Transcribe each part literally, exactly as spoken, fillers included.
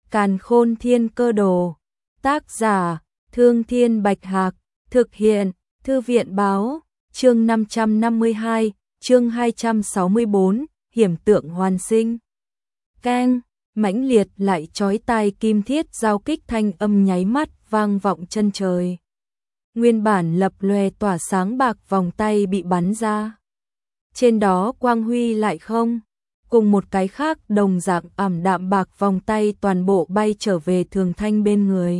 Càn Khôn Thiên Cơ Đồ. Tác giả: Thương Thiên Bạch Hạc. Thực hiện: Thư viện báo. Chương năm trăm năm mươi hai, chương hai trăm sáu mươi bốn, hiểm tượng hoàn sinh. Keng, mãnh liệt lại chói tai kim thiết giao kích thanh âm nháy mắt vang vọng chân trời. Nguyên bản lập lòe tỏa sáng bạc vòng tay bị bắn ra. Trên đó quang huy lại không, cùng một cái khác đồng dạng ảm đạm bạc vòng tay toàn bộ bay trở về Thường Thanh bên người.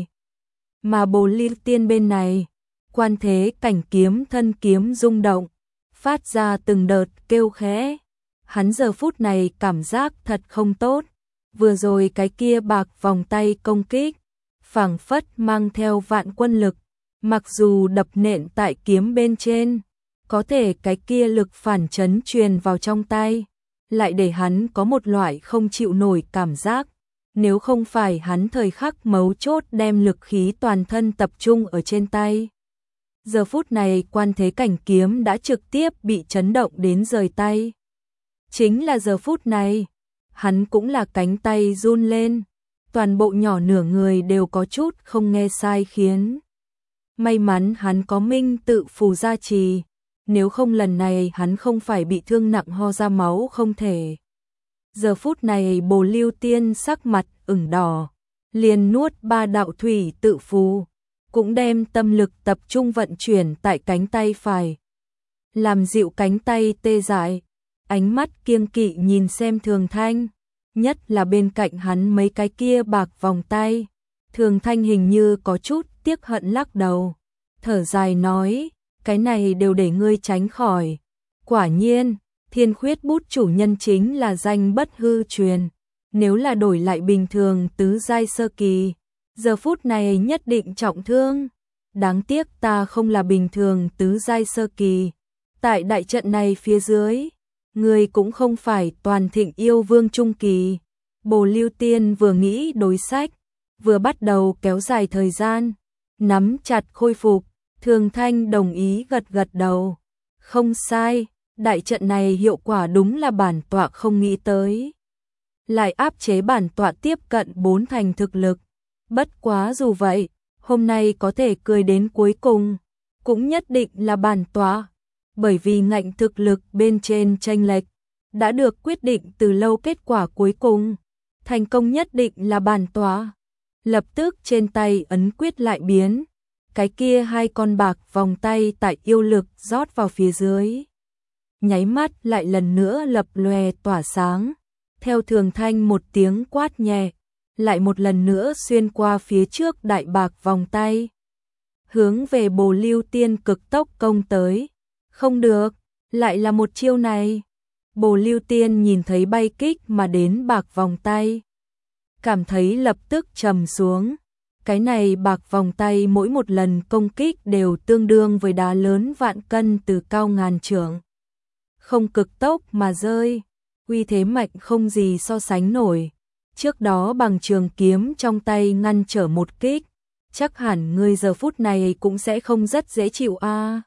Mà Bồ Ly Tiên bên này, quan thế cảnh kiếm thân kiếm rung động, phát ra từng đợt kêu khẽ. Hắn giờ phút này cảm giác thật không tốt. Vừa rồi cái kia bạc vòng tay công kích, phảng phất mang theo vạn quân lực, mặc dù đập nện tại kiếm bên trên, có thể cái kia lực phản chấn truyền vào trong tay, lại để hắn có một loại không chịu nổi cảm giác. Nếu không phải hắn thời khắc mấu chốt đem lực khí toàn thân tập trung ở trên tay, giờ phút này quan thế cảnh kiếm đã trực tiếp bị chấn động đến rời tay. Chính là giờ phút này, hắn cũng là cánh tay run lên, toàn bộ nhỏ nửa người đều có chút không nghe sai khiến. May mắn hắn có minh tự phù gia trì, nếu không lần này hắn không phải bị thương nặng ho ra máu không thể. Giờ phút này Bồ Lưu Tiên sắc mặt ửng đỏ, liền nuốt ba đạo thủy tự phù, cũng đem tâm lực tập trung vận chuyển tại cánh tay phải, làm dịu cánh tay tê dại, ánh mắt kiêng kỵ nhìn xem Thường Thanh, nhất là bên cạnh hắn mấy cái kia bạc vòng tay. Thường Thanh hình như có chút tiếc hận lắc đầu, thở dài nói, cái này đều để ngươi tránh khỏi. Quả nhiên, Thiên Khuyết bút chủ nhân chính là danh bất hư truyền, nếu là đổi lại bình thường tứ giai sơ kỳ, giờ phút này nhất định trọng thương. Đáng tiếc ta không là bình thường tứ giai sơ kỳ, tại đại trận này phía dưới, ngươi cũng không phải toàn thịnh yêu vương trung kỳ. Bồ Lưu Tiên vừa nghĩ đối sách, vừa bắt đầu kéo dài thời gian, nắm chặt khôi phục. Thường Thanh đồng ý gật gật đầu. Không sai, đại trận này hiệu quả đúng là bản tọa không nghĩ tới. Lại áp chế bản tọa tiếp cận bốn thành thực lực. Bất quá dù vậy, hôm nay có thể cười đến cuối cùng, cũng nhất định là bản tọa. Bởi vì ngạnh thực lực bên trên chênh lệch, đã được quyết định từ lâu, kết quả cuối cùng, thành công nhất định là bản tọa. Lập tức trên tay ấn quyết lại biến. Cái kia hai con bạc vòng tay tại yêu lực rót vào phía dưới, nháy mắt lại lần nữa lập lòe tỏa sáng. Theo Thường Thanh một tiếng quát nhẹ, lại một lần nữa xuyên qua phía trước đại bạc vòng tay, hướng về Bồ Lưu Tiên cực tốc công tới. Không được, lại là một chiêu này. Bồ Lưu Tiên nhìn thấy bay kích mà đến bạc vòng tay, cảm thấy lập tức trầm xuống. Cái này bạc vòng tay mỗi một lần công kích đều tương đương với đá lớn vạn cân từ cao ngàn trượng, không cực tốc mà rơi, uy thế mạnh không gì so sánh nổi. Trước đó bằng trường kiếm trong tay ngăn trở một kích, chắc hẳn ngươi giờ phút này cũng sẽ không rất dễ chịu a. À.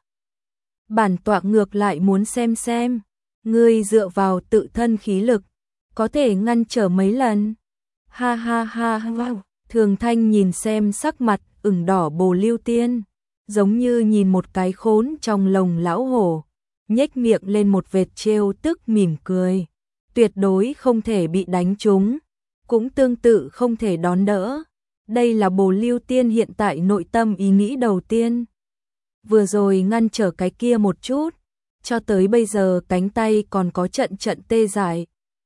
Bản tọa ngược lại muốn xem xem, ngươi dựa vào tự thân khí lực, có thể ngăn trở mấy lần. Ha ha ha ha. Thường Thanh nhìn xem sắc mặt ửng đỏ Bồ Lưu Tiên, giống như nhìn một cái khốn trong lồng lão hổ, nhếch miệng lên một vệt trêu tức mỉm cười. Tuyệt đối không thể bị đánh trúng, cũng tương tự không thể đón đỡ. Đây là Bồ Lưu Tiên hiện tại nội tâm ý nghĩ đầu tiên. Vừa rồi ngăn trở cái kia một chút, cho tới bây giờ cánh tay còn có trận trận tê dại.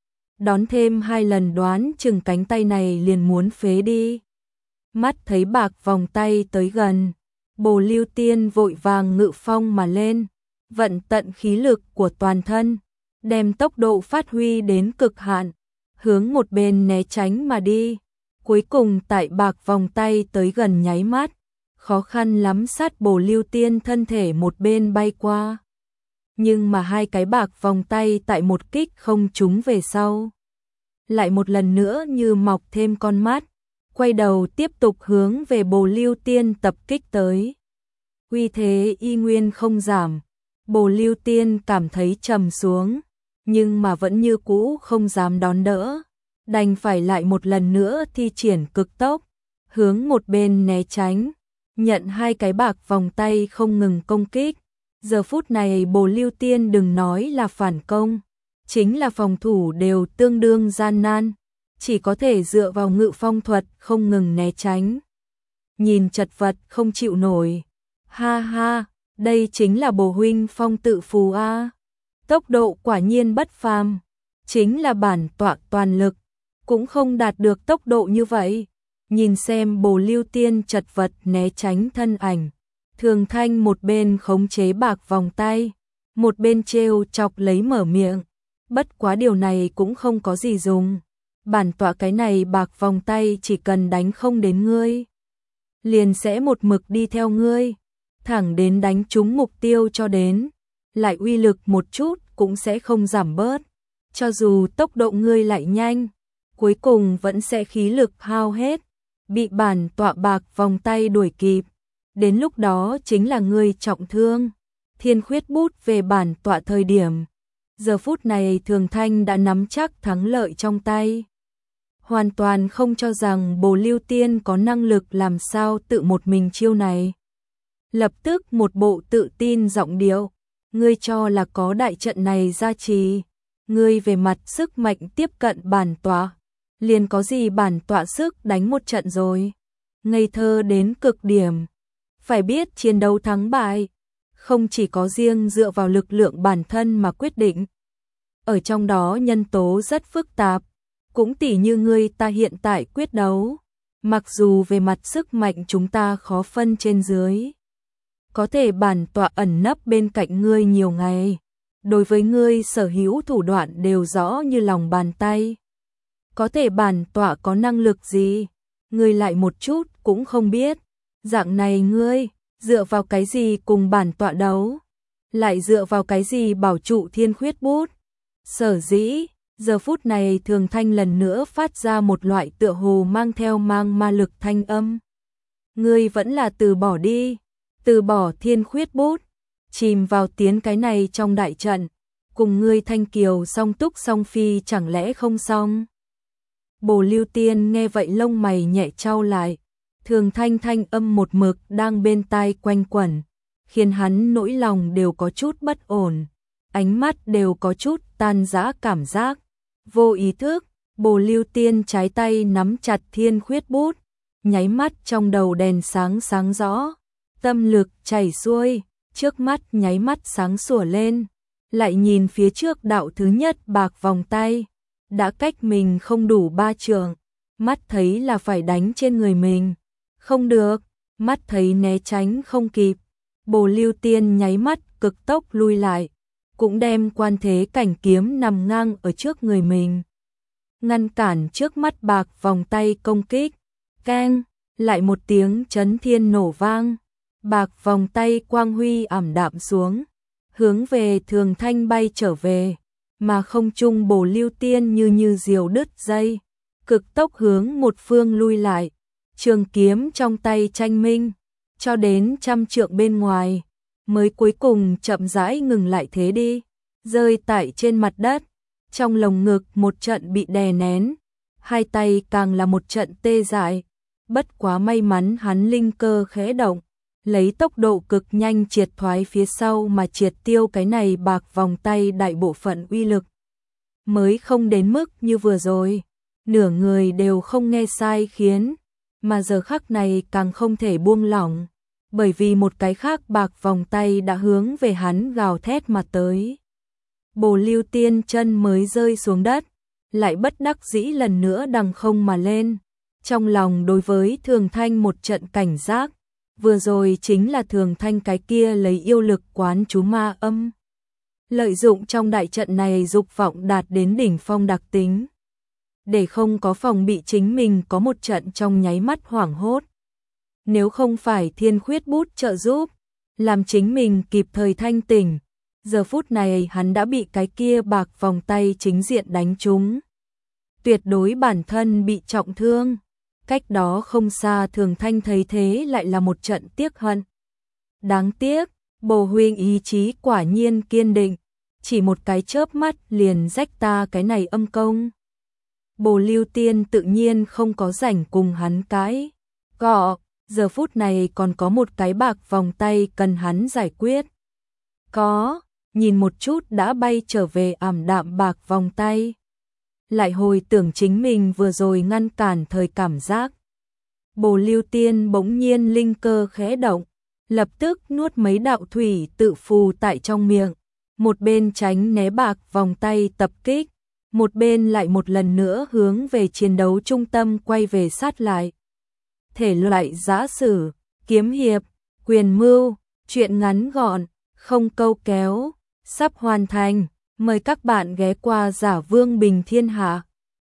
Đón thêm hai lần đoán chừng cánh tay này liền muốn phế đi. Mắt thấy bạc vòng tay tới gần, Bồ Lưu Tiên vội vàng ngự phong mà lên, vận tận khí lực của toàn thân, đem tốc độ phát huy đến cực hạn, hướng một bên né tránh mà đi. Cuối cùng tại bạc vòng tay tới gần nháy mắt, khó khăn lắm sát Bồ Lưu Tiên thân thể một bên bay qua. Nhưng mà hai cái bạc vòng tay tại một kích không trúng về sau, lại một lần nữa như mọc thêm con mắt, quay đầu tiếp tục hướng về Bồ Lưu Tiên tập kích tới. Uy thế y nguyên không giảm, Bồ Lưu Tiên cảm thấy trầm xuống, nhưng mà vẫn như cũ không dám đón đỡ. đành phải lại một lần nữa thi triển cực tốc, hướng một bên né tránh, nhận hai cái bạc vòng tay không ngừng công kích. Giờ phút này Bồ Lưu Tiên đừng nói là phản công, chính là phòng thủ đều tương đương gian nan, chỉ có thể dựa vào ngự phong thuật không ngừng né tránh. Nhìn chật vật không chịu nổi. Ha ha, đây chính là Bồ huynh phong tự phù a. Tốc độ quả nhiên bất phàm, chính là bản tọa toàn lực, cũng không đạt được tốc độ như vậy. Nhìn xem Bồ Lưu Tiên chật vật né tránh thân ảnh, Thường Thanh một bên khống chế bạc vòng tay, một bên trêu chọc lấy mở miệng. Bất quá điều này cũng không có gì dùng. Bản tọa cái này bạc vòng tay chỉ cần đánh không đến ngươi, liền sẽ một mực đi theo ngươi, thẳng đến đánh trúng mục tiêu cho đến, lại uy lực một chút cũng sẽ không giảm bớt. Cho dù tốc độ ngươi lại nhanh, cuối cùng vẫn sẽ khí lực hao hết, bị bản tọa bạc vòng tay đuổi kịp. Đến lúc đó chính là ngươi trọng thương. Thiên Khuyết Bút về bản tọa thời điểm. Giờ phút này Thường Thanh đã nắm chắc thắng lợi trong tay. Hoàn toàn không cho rằng Bồ Lưu Tiên có năng lực làm sao tự một mình chiêu này. Lập tức một bộ tự tin giọng điệu. Ngươi cho là có đại trận này gia trì, ngươi về mặt sức mạnh tiếp cận bản tọa, liền có gì bản tọa sức đánh một trận rồi. Ngây thơ đến cực điểm. Phải biết chiến đấu thắng bại, không chỉ có riêng dựa vào lực lượng bản thân mà quyết định. Ở trong đó nhân tố rất phức tạp, cũng tỉ như ngươi ta hiện tại quyết đấu. Mặc dù về mặt sức mạnh chúng ta khó phân trên dưới, có thể bản tọa ẩn nấp bên cạnh ngươi nhiều ngày, đối với ngươi sở hữu thủ đoạn đều rõ như lòng bàn tay. Có thể bản tọa có năng lực gì, ngươi lại một chút cũng không biết. Dạng này ngươi, dựa vào cái gì cùng bản tọa đấu, lại dựa vào cái gì bảo trụ Thiên Khuyết Bút. Sở dĩ, giờ phút này Thường Thanh lần nữa phát ra một loại tựa hồ mang theo mang ma lực thanh âm. Ngươi vẫn là từ bỏ đi, từ bỏ Thiên Khuyết Bút, chìm vào tiến cái này trong đại trận, cùng ngươi Thanh Kiều song túc song phi chẳng lẽ không xong. Bồ Lưu Tiên nghe vậy lông mày nhẹ chau lại. Thường Thanh thanh âm một mực đang bên tai quanh quẩn, khiến hắn nỗi lòng đều có chút bất ổn, ánh mắt đều có chút tan rã cảm giác. Vô ý thức, Bồ Lưu Tiên trái tay nắm chặt Thiên Khuyết Bút, nháy mắt trong đầu đèn sáng sáng rõ, tâm lực chảy xuôi, trước mắt nháy mắt sáng sủa lên, lại nhìn phía trước đạo thứ nhất bạc vòng tay, đã cách mình không đủ ba trượng, mắt thấy là phải đánh trên người mình. Không được, mắt thấy né tránh không kịp, Bồ Lưu Tiên nháy mắt cực tốc lui lại, cũng đem Quan Thế Cảnh kiếm nằm ngang ở trước người mình, ngăn cản trước mắt bạc vòng tay công kích. Keng, lại một tiếng chấn thiên nổ vang, bạc vòng tay quang huy ảm đạm xuống, hướng về Thường Thanh bay trở về, mà không trung Bồ Lưu Tiên như như diều đứt dây, cực tốc hướng một phương lui lại. Trường kiếm trong tay tranh minh, cho đến trăm trượng bên ngoài, mới cuối cùng chậm rãi ngừng lại thế đi, rơi tại trên mặt đất, trong lồng ngực một trận bị đè nén, hai tay càng là một trận tê dại. Bất quá may mắn hắn linh cơ khẽ động, lấy tốc độ cực nhanh triệt thoái phía sau mà triệt tiêu cái này bạc vòng tay đại bộ phận uy lực, mới không đến mức như vừa rồi, nửa người đều không nghe sai khiến. Mà giờ khắc này càng không thể buông lỏng, bởi vì một cái khác bạc vòng tay đã hướng về hắn gào thét mà tới. Bồ Lưu Tiên chân mới rơi xuống đất, lại bất đắc dĩ lần nữa đằng không mà lên. Trong lòng đối với Thường Thanh một trận cảnh giác, vừa rồi chính là Thường Thanh cái kia lấy yêu lực quán chú ma âm. Lợi dụng trong đại trận này dục vọng đạt đến đỉnh phong đặc tính, để không có phòng bị chính mình có một trận trong nháy mắt hoảng hốt. Nếu không phải Thiên Khuyết Bút trợ giúp, làm chính mình kịp thời thanh tỉnh, giờ phút này hắn đã bị cái kia bạc vòng tay chính diện đánh trúng. Tuyệt đối bản thân bị trọng thương. Cách đó không xa Thường Thanh thấy thế lại là một trận tiếc hận. Đáng tiếc, Bồ huynh ý chí quả nhiên kiên định, chỉ một cái chớp mắt liền rách ta cái này âm công. Bồ Lưu Tiên tự nhiên không có rảnh cùng hắn cãi cọ, giờ phút này còn có một cái bạc vòng tay cần hắn giải quyết. Có, nhìn một chút đã bay trở về ảm đạm bạc vòng tay. Lại hồi tưởng chính mình vừa rồi ngăn cản thời cảm giác. Bồ Lưu Tiên bỗng nhiên linh cơ khẽ động, lập tức nuốt mấy đạo thủy tự phù tại trong miệng, một bên tránh né bạc vòng tay tập kích, một bên lại một lần nữa hướng về chiến đấu trung tâm quay về sát lại. Thể loại giã sử, kiếm hiệp, quyền mưu, truyện ngắn gọn, không câu kéo, sắp hoàn thành, mời các bạn ghé qua Giả Vương Bình Thiên Hạ.